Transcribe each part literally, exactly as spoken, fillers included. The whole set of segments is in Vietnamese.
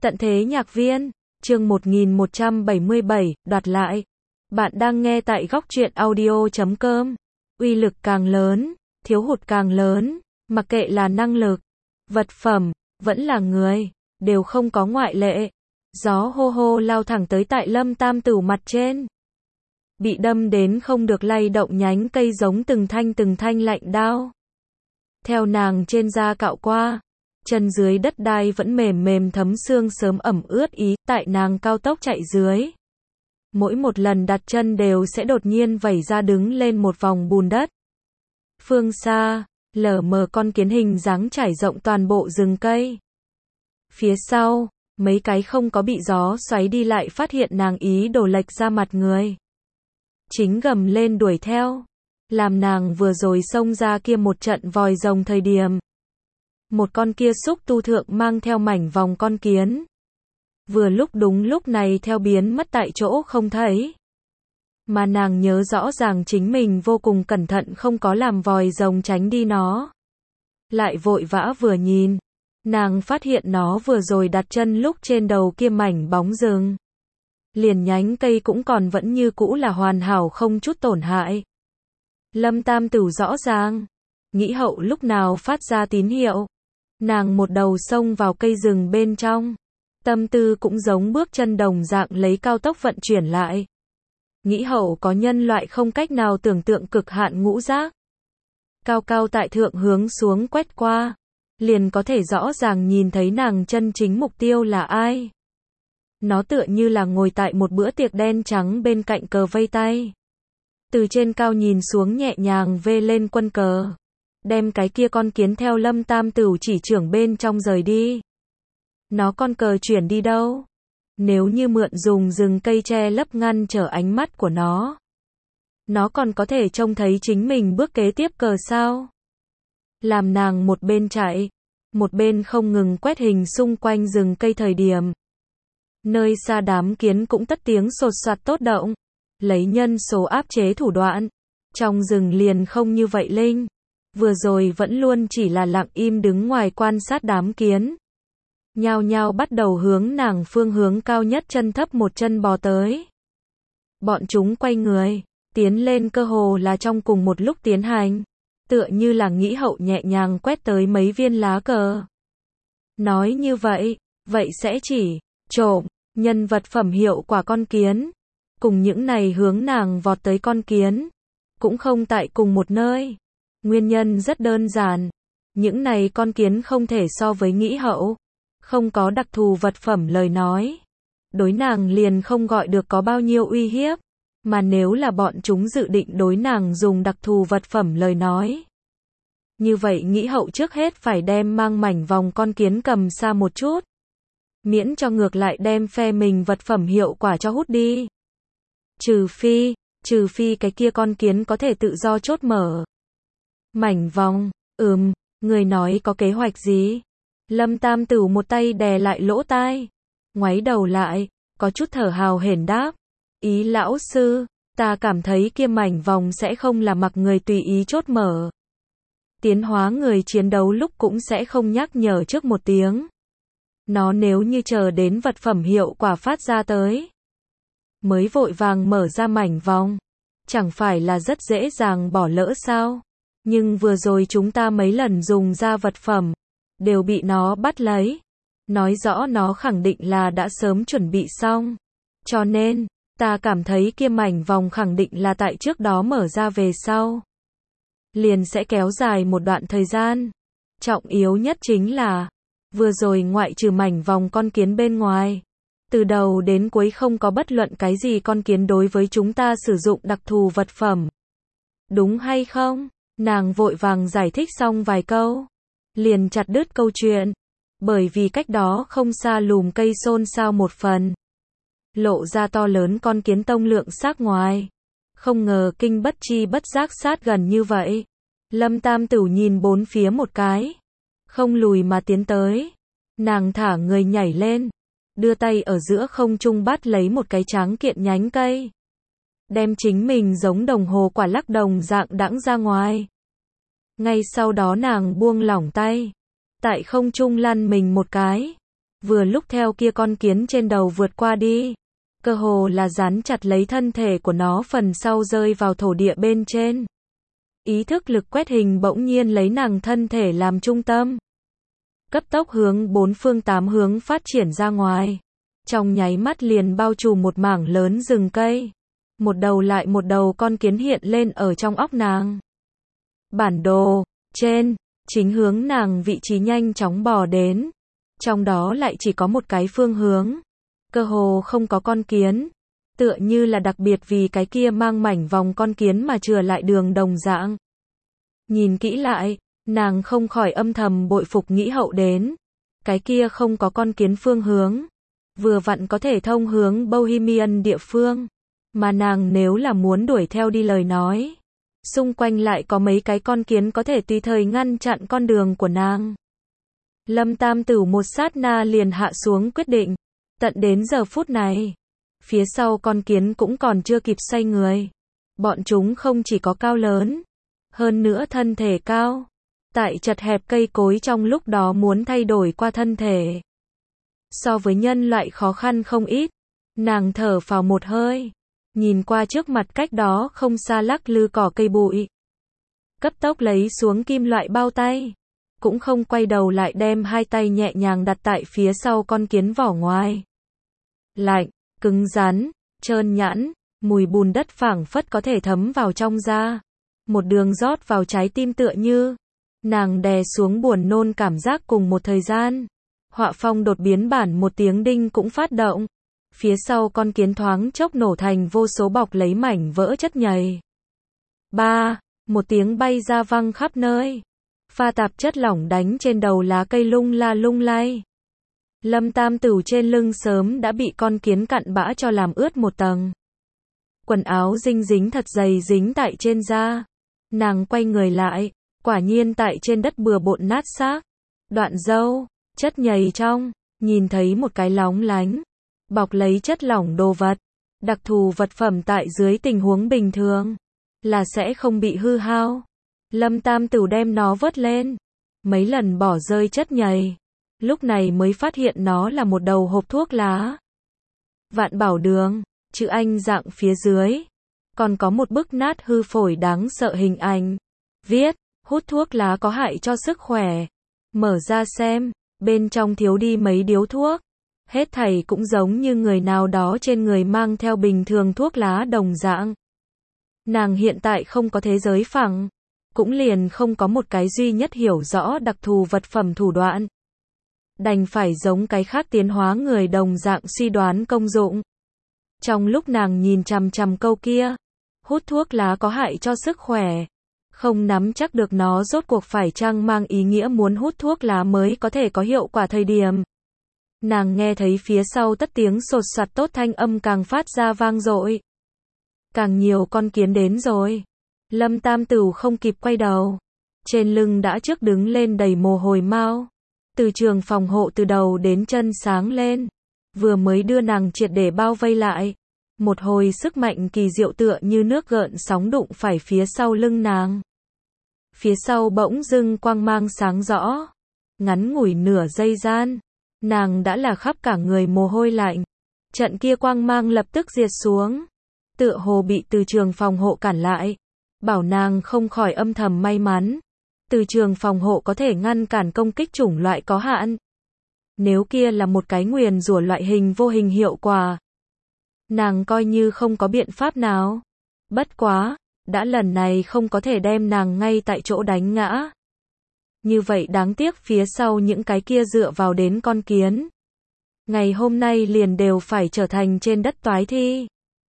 Tận thế nhạc viên, chương một nghìn một trăm bảy mươi bảy, đoạt lại. Bạn đang nghe tại góc truyện audio chấm com. Uy lực càng lớn, thiếu hụt càng lớn, mặc kệ là năng lực, vật phẩm, vẫn là người, đều không có ngoại lệ. Gió hô hô lao thẳng tới tại Lâm Tam Tửu mặt trên. Bị đâm đến không được lay động nhánh cây giống từng thanh từng thanh lạnh đao. Theo nàng trên da cạo qua, chân dưới đất đai vẫn mềm mềm thấm xương sớm ẩm ướt ý, tại nàng cao tốc chạy dưới. Mỗi một lần đặt chân đều sẽ đột nhiên vẩy ra đứng lên một vòng bùn đất. Phương xa, lờ mờ con kiến hình dáng trải rộng toàn bộ rừng cây. Phía sau, mấy cái không có bị gió xoáy đi lại phát hiện nàng ý đổ lệch ra mặt người. Chính gầm lên đuổi theo, làm nàng vừa rồi xông ra kia một trận vòi rồng thời điểm. Một con kia xúc tu thượng mang theo mảnh vòng con kiến. Vừa lúc đúng lúc này theo biến mất tại chỗ không thấy. Mà nàng nhớ rõ ràng chính mình vô cùng cẩn thận không có làm vòi rồng tránh đi nó. Lại vội vã vừa nhìn, nàng phát hiện nó vừa rồi đặt chân lúc trên đầu kia mảnh bóng rừng. Liền nhánh cây cũng còn vẫn như cũ là hoàn hảo không chút tổn hại. Lâm Tam Tửu rõ ràng, nghĩ hậu lúc nào phát ra tín hiệu. Nàng một đầu xông vào cây rừng bên trong. Tâm tư cũng giống bước chân đồng dạng lấy cao tốc vận chuyển lại. Nghĩ hậu có nhân loại không cách nào tưởng tượng cực hạn ngũ giác. Cao cao tại thượng hướng xuống quét qua. Liền có thể rõ ràng nhìn thấy nàng chân chính mục tiêu là ai. Nó tựa như là ngồi tại một bữa tiệc đen trắng bên cạnh cờ vây tay. Từ trên cao nhìn xuống nhẹ nhàng vê lên quân cờ. Đem cái kia con kiến theo Lâm Tam Tửu chỉ trưởng bên trong rời đi. Nó con cờ chuyển đi đâu? Nếu như mượn dùng rừng cây che lấp ngăn trở ánh mắt của nó. Nó còn có thể trông thấy chính mình bước kế tiếp cờ sao? Làm nàng một bên chạy, một bên không ngừng quét hình xung quanh rừng cây thời điểm. Nơi xa đám kiến cũng tất tiếng sột soạt tốt động. Lấy nhân số áp chế thủ đoạn. Trong rừng liền không như vậy linh. Vừa rồi vẫn luôn chỉ là lặng im đứng ngoài quan sát đám kiến. Nhao nhao bắt đầu hướng nàng phương hướng cao nhất chân thấp một chân bò tới. Bọn chúng quay người, tiến lên cơ hồ là trong cùng một lúc tiến hành. Tựa như là nghĩ hậu nhẹ nhàng quét tới mấy viên lá cờ. Nói như vậy, vậy sẽ chỉ trộm nhân vật phẩm hiệu quả con kiến. Cùng những này hướng nàng vọt tới con kiến. Cũng không tại cùng một nơi. Nguyên nhân rất đơn giản. Những này con kiến không thể so với nghĩ hậu. Không có đặc thù vật phẩm lời nói. Đối nàng liền không gọi được có bao nhiêu uy hiếp. Mà nếu là bọn chúng dự định đối nàng dùng đặc thù vật phẩm lời nói. Như vậy nghĩ hậu trước hết phải đem mang mảnh vòng con kiến cầm xa một chút. Miễn cho ngược lại đem phe mình vật phẩm hiệu quả cho hút đi. Trừ phi, trừ phi cái kia con kiến có thể tự do chốt mở. Mảnh vòng, ừm, người nói có kế hoạch gì? Lâm Tam Tửu một tay đè lại lỗ tai. Ngoáy đầu lại, có chút thở hào hển đáp. Ý lão sư, ta cảm thấy kia mảnh vòng sẽ không là mặc người tùy ý chốt mở. Tiến hóa người chiến đấu lúc cũng sẽ không nhắc nhở trước một tiếng. Nó nếu như chờ đến vật phẩm hiệu quả phát ra tới. Mới vội vàng mở ra mảnh vòng. Chẳng phải là rất dễ dàng bỏ lỡ sao? Nhưng vừa rồi chúng ta mấy lần dùng ra vật phẩm. Đều bị nó bắt lấy. Nói rõ nó khẳng định là đã sớm chuẩn bị xong. Cho nên, ta cảm thấy kia mảnh vòng khẳng định là tại trước đó mở ra về sau. Liền sẽ kéo dài một đoạn thời gian. Trọng yếu nhất chính là, vừa rồi ngoại trừ mảnh vòng con kiến bên ngoài. Từ đầu đến cuối không có bất luận cái gì con kiến đối với chúng ta sử dụng đặc thù vật phẩm. Đúng hay không? Nàng vội vàng giải thích xong vài câu. Liền chặt đứt câu chuyện. Bởi vì cách đó không xa lùm cây xôn xao một phần. Lộ ra to lớn con kiến tông lượng xác ngoài. Không ngờ kinh bất chi bất giác sát gần như vậy. Lâm Tam Tửu nhìn bốn phía một cái. Không lùi mà tiến tới. Nàng thả người nhảy lên. Đưa tay ở giữa không trung bắt lấy một cái tráng kiện nhánh cây. Đem chính mình giống đồng hồ quả lắc đồng dạng đãng ra ngoài. Ngay sau đó nàng buông lỏng tay. Tại không trung lăn mình một cái. vừa lúc theo kia con kiến trên đầu vượt qua đi. Cơ hồ là dán chặt lấy thân thể của nó phần sau rơi vào thổ địa bên trên. Ý thức lực quét hình bỗng nhiên lấy nàng thân thể làm trung tâm. Cấp tốc hướng bốn phương tám hướng phát triển ra ngoài. Trong nháy mắt liền bao trùm một mảng lớn rừng cây. Một đầu lại một đầu con kiến hiện lên ở trong óc nàng. Bản đồ, trên, chính hướng nàng vị trí nhanh chóng bò đến. Trong đó lại chỉ có một cái phương hướng. Cơ hồ không có con kiến. Tựa như là đặc biệt vì cái kia mang mảnh vòng con kiến mà chừa lại đường đồng dạng. Nhìn kỹ lại, nàng không khỏi âm thầm bội phục nghĩ hậu đến. Cái kia không có con kiến phương hướng. Vừa vặn có thể thông hướng Bohemian địa phương. Mà nàng nếu là muốn đuổi theo đi lời nói. Xung quanh lại có mấy cái con kiến có thể tùy thời ngăn chặn con đường của nàng. Lâm Tam Tử một sát na liền hạ xuống quyết định. Tận đến giờ phút này. Phía sau con kiến cũng còn chưa kịp xoay người. Bọn chúng không chỉ có cao lớn. Hơn nữa thân thể cao. Tại chật hẹp cây cối trong lúc đó muốn thay đổi qua thân thể. So với nhân loại khó khăn không ít. Nàng thở phào một hơi. Nhìn qua trước mặt cách đó không xa lắc lư cỏ cây bụi. Cấp tốc lấy xuống kim loại bao tay. Cũng không quay đầu lại đem hai tay nhẹ nhàng đặt tại phía sau con kiến vỏ ngoài. Lạnh, cứng rắn, trơn nhẵn, mùi bùn đất phảng phất có thể thấm vào trong da. Một đường rót vào trái tim tựa như. Nàng đè xuống buồn nôn cảm giác cùng một thời gian. Họa phong đột biến bản một tiếng đinh cũng phát động. Phía sau con kiến thoáng chốc nổ thành vô số bọc lấy mảnh vỡ chất nhầy. Ba, một tiếng bay ra văng khắp nơi. Pha tạp chất lỏng đánh trên đầu lá cây lung la lung lay. Lâm Tam Tử trên lưng sớm đã bị con kiến cặn bã cho làm ướt một tầng. Quần áo dinh dính thật dày dính tại trên da. Nàng quay người lại, quả nhiên tại trên đất bừa bộn nát xác. Đoạn râu, chất nhầy trong, nhìn thấy một cái lóng lánh. Bọc lấy chất lỏng đồ vật. Đặc thù vật phẩm tại dưới tình huống bình thường. Là sẽ không bị hư hao. Lâm Tam Tử đem nó vớt lên. Mấy lần bỏ rơi chất nhầy. Lúc này mới phát hiện nó là một đầu hộp thuốc lá. Vạn Bảo Đường, chữ Anh dạng phía dưới. Còn có một bức nát hư phổi đáng sợ hình ảnh. Viết, hút thuốc lá có hại cho sức khỏe. Mở ra xem, bên trong thiếu đi mấy điếu thuốc. Hết thảy cũng giống như người nào đó trên người mang theo bình thường thuốc lá đồng dạng. Nàng hiện tại không có thế giới phẳng. Cũng liền không có một cái duy nhất hiểu rõ đặc thù vật phẩm thủ đoạn. Đành phải giống cái khác tiến hóa người đồng dạng suy đoán công dụng. Trong lúc nàng nhìn chằm chằm câu kia, hút thuốc lá có hại cho sức khỏe, không nắm chắc được nó rốt cuộc phải chăng mang ý nghĩa muốn hút thuốc lá mới có thể có hiệu quả thời điểm. Nàng nghe thấy phía sau tất tiếng sột soạt tốt thanh âm càng phát ra vang dội. Càng nhiều con kiến đến rồi. Lâm Tam Tử không kịp quay đầu. Trên lưng đã trước đứng lên đầy mồ hôi mao. Từ trường phòng hộ từ đầu đến chân sáng lên. Vừa mới đưa nàng triệt để bao vây lại. Một hồi sức mạnh kỳ diệu tựa như nước gợn sóng đụng phải phía sau lưng nàng. Phía sau bỗng dưng quang mang sáng rõ. Ngắn ngủi nửa giây gian. Nàng đã là khắp cả người mồ hôi lạnh. Trận kia quang mang lập tức diệt xuống. Tựa hồ bị từ trường phòng hộ cản lại. Bảo nàng không khỏi âm thầm may mắn. Từ trường phòng hộ có thể ngăn cản công kích chủng loại có hạn. Nếu kia là một cái nguyền rủa loại hình vô hình hiệu quả. Nàng coi như không có biện pháp nào. Bất quá, đã lần này không có thể đem nàng ngay tại chỗ đánh ngã. Như vậy đáng tiếc phía sau những cái kia dựa vào đến con kiến. Ngày hôm nay liền đều phải trở thành trên đất toái thi.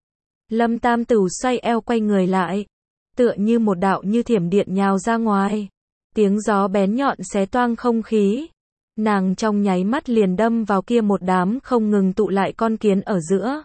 Lâm Tam Tử xoay eo quay người lại. Tựa như một đạo như thiểm điện nhào ra ngoài. Tiếng gió bén nhọn xé toang không khí. Nàng trong nháy mắt liền đâm vào kia một đám không ngừng tụ lại con kiến ở giữa.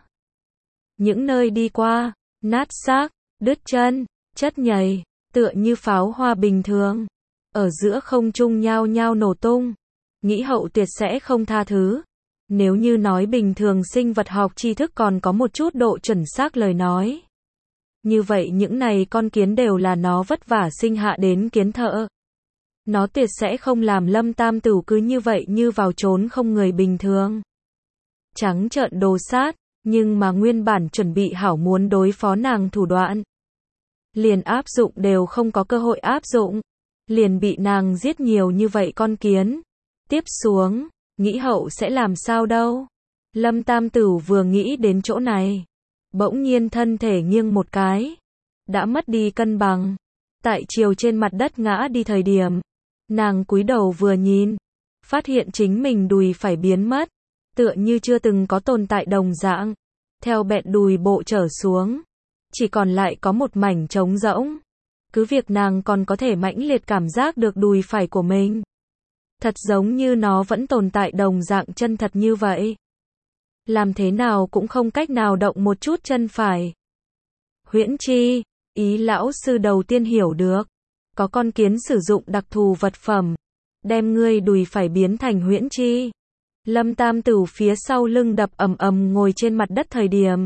Những nơi đi qua, nát xác, đứt chân, chất nhầy, tựa như pháo hoa bình thường. Ở giữa không trung nhao nhao nổ tung. Nghĩ hậu tuyệt sẽ không tha thứ. Nếu như nói bình thường sinh vật học tri thức còn có một chút độ chuẩn xác lời nói. Như vậy những này con kiến đều là nó vất vả sinh hạ đến kiến thợ. Nó tuyệt sẽ không làm Lâm Tam Tửu cứ như vậy như vào trốn không người bình thường. Trắng trợn đồ sát, nhưng mà nguyên bản chuẩn bị hảo muốn đối phó nàng thủ đoạn. Liền áp dụng đều không có cơ hội áp dụng. Liền bị nàng giết nhiều như vậy con kiến. Tiếp xuống, nghĩ hậu sẽ làm sao đâu. Lâm Tam Tửu vừa nghĩ đến chỗ này. Bỗng nhiên thân thể nghiêng một cái. Đã mất đi cân bằng. Tại chiều trên mặt đất ngã đi thời điểm. Nàng cúi đầu vừa nhìn. Phát hiện chính mình đùi phải biến mất. Tựa như chưa từng có tồn tại đồng dạng. Theo bẹn đùi bộ trở xuống. Chỉ còn lại có một mảnh trống rỗng. Cứ việc nàng còn có thể mãnh liệt cảm giác được đùi phải của mình. Thật giống như nó vẫn tồn tại đồng dạng chân thật như vậy. Làm thế nào cũng không cách nào động một chút chân phải. Huyễn chi, ý lão sư đầu tiên hiểu được. Có con kiến sử dụng đặc thù vật phẩm. Đem ngươi đùi phải biến thành huyễn chi. Lâm Tam Tửu phía sau lưng đập ầm ầm ngồi trên mặt đất thời điểm.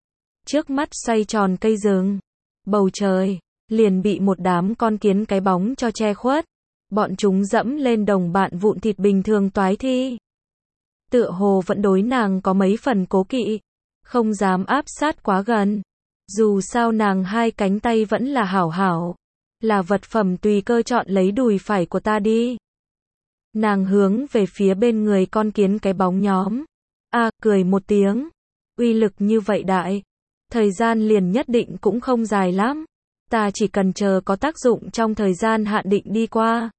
Trước mắt xoay tròn cây rừng. Bầu trời, liền bị một đám con kiến cái bóng cho che khuất. Bọn chúng dẫm lên đồng bạn vụn thịt bình thường toái thi. Tựa hồ vẫn đối nàng có mấy phần cố kỵ. Không dám áp sát quá gần. Dù sao nàng hai cánh tay vẫn là hảo hảo. Là vật phẩm tùy cơ chọn lấy đùi phải của ta đi. Nàng hướng về phía bên người con kiến cái bóng nhóm. A, à, cười một tiếng. Uy lực như vậy đại. Thời gian liền nhất định cũng không dài lắm. Ta chỉ cần chờ có tác dụng trong thời gian hạn định đi qua.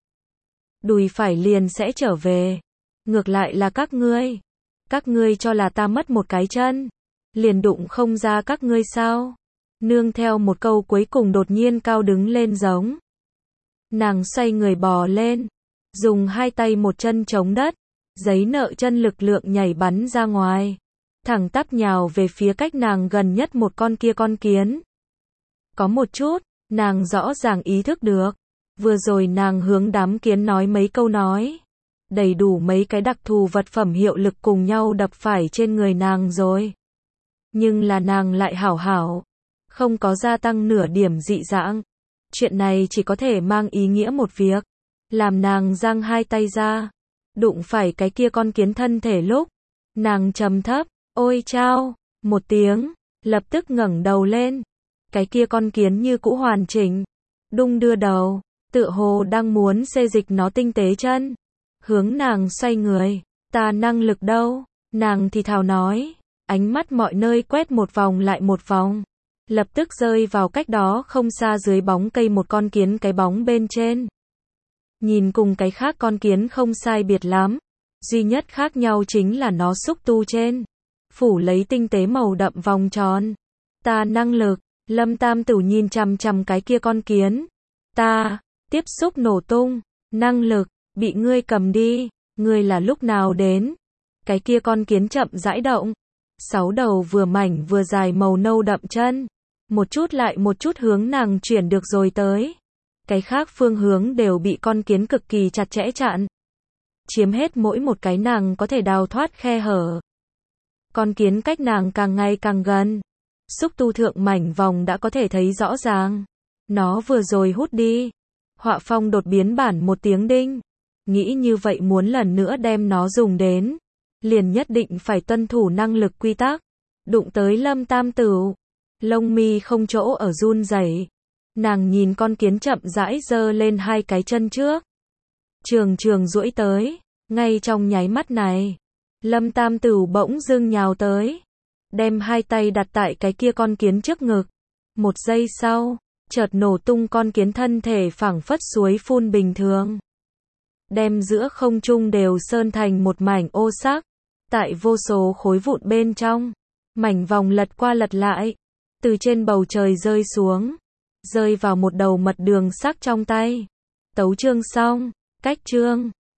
Đùi phải liền sẽ trở về. Ngược lại là các ngươi. Các ngươi cho là ta mất một cái chân. Liền đụng không ra các ngươi sao? Nương theo một câu cuối cùng đột nhiên cao đứng lên giống. Nàng xoay người bò lên. Dùng hai tay một chân chống đất. Giấy nợ chân lực lượng nhảy bắn ra ngoài. Thẳng tắp nhào về phía cách nàng gần nhất một con kia con kiến. Có một chút, nàng rõ ràng ý thức được. Vừa rồi nàng hướng đám kiến nói mấy câu nói. Đầy đủ mấy cái đặc thù vật phẩm hiệu lực cùng nhau đập phải trên người nàng rồi. Nhưng là nàng lại hảo hảo. Không có gia tăng nửa điểm dị dạng. Chuyện này chỉ có thể mang ý nghĩa một việc. Làm nàng giang hai tay ra. Đụng phải cái kia con kiến thân thể lúc. Nàng trầm thấp. Ôi chao. Một tiếng. Lập tức ngẩng đầu lên. Cái kia con kiến như cũ hoàn chỉnh. Đung đưa đầu. Tựa hồ đang muốn xê dịch nó tinh tế chân. Hướng nàng xoay người. Ta năng lực đâu. Nàng thì thào nói. Ánh mắt mọi nơi quét một vòng lại một vòng. Lập tức rơi vào cách đó không xa dưới bóng cây một con kiến cái bóng bên trên. Nhìn cùng cái khác con kiến không sai biệt lắm. Duy nhất khác nhau chính là nó xúc tu trên. Phủ lấy tinh tế màu đậm vòng tròn. Ta năng lực. Lâm Tam Tửu nhìn chằm chằm cái kia con kiến. Ta. Tiếp xúc nổ tung. Năng lực. Bị ngươi cầm đi. Ngươi là lúc nào đến? Cái kia con kiến chậm rãi động. Sáu đầu vừa mảnh vừa dài màu nâu đậm chân. Một chút lại một chút hướng nàng chuyển được rồi tới. Cái khác phương hướng đều bị con kiến cực kỳ chặt chẽ chặn. Chiếm hết mỗi một cái nàng có thể đào thoát khe hở. Con kiến cách nàng càng ngày càng gần. Xúc tu thượng mảnh vòng đã có thể thấy rõ ràng. Nó vừa rồi hút đi. Họa phong đột biến bản một tiếng đinh. Nghĩ như vậy muốn lần nữa đem nó dùng đến. Liền nhất định phải tuân thủ năng lực quy tắc. Đụng tới Lâm Tam Tửu. Lông mi không chỗ ở run rẩy. Nàng nhìn con kiến chậm rãi giơ lên hai cái chân trước. Trường trường duỗi tới. Ngay trong nháy mắt này. Lâm Tam Tửu bỗng dưng nhào tới. Đem hai tay đặt tại cái kia con kiến trước ngực. Một giây sau. Chợt nổ tung con kiến thân thể phảng phất suối phun bình thường. Đem giữa không trung đều sơn thành một mảnh ô sắc. Tại vô số khối vụn bên trong. Mảnh vòng lật qua lật lại. Từ trên bầu trời rơi xuống. Rơi vào một đầu mật đường sắc trong tay. Tấu chương xong. Cách chương.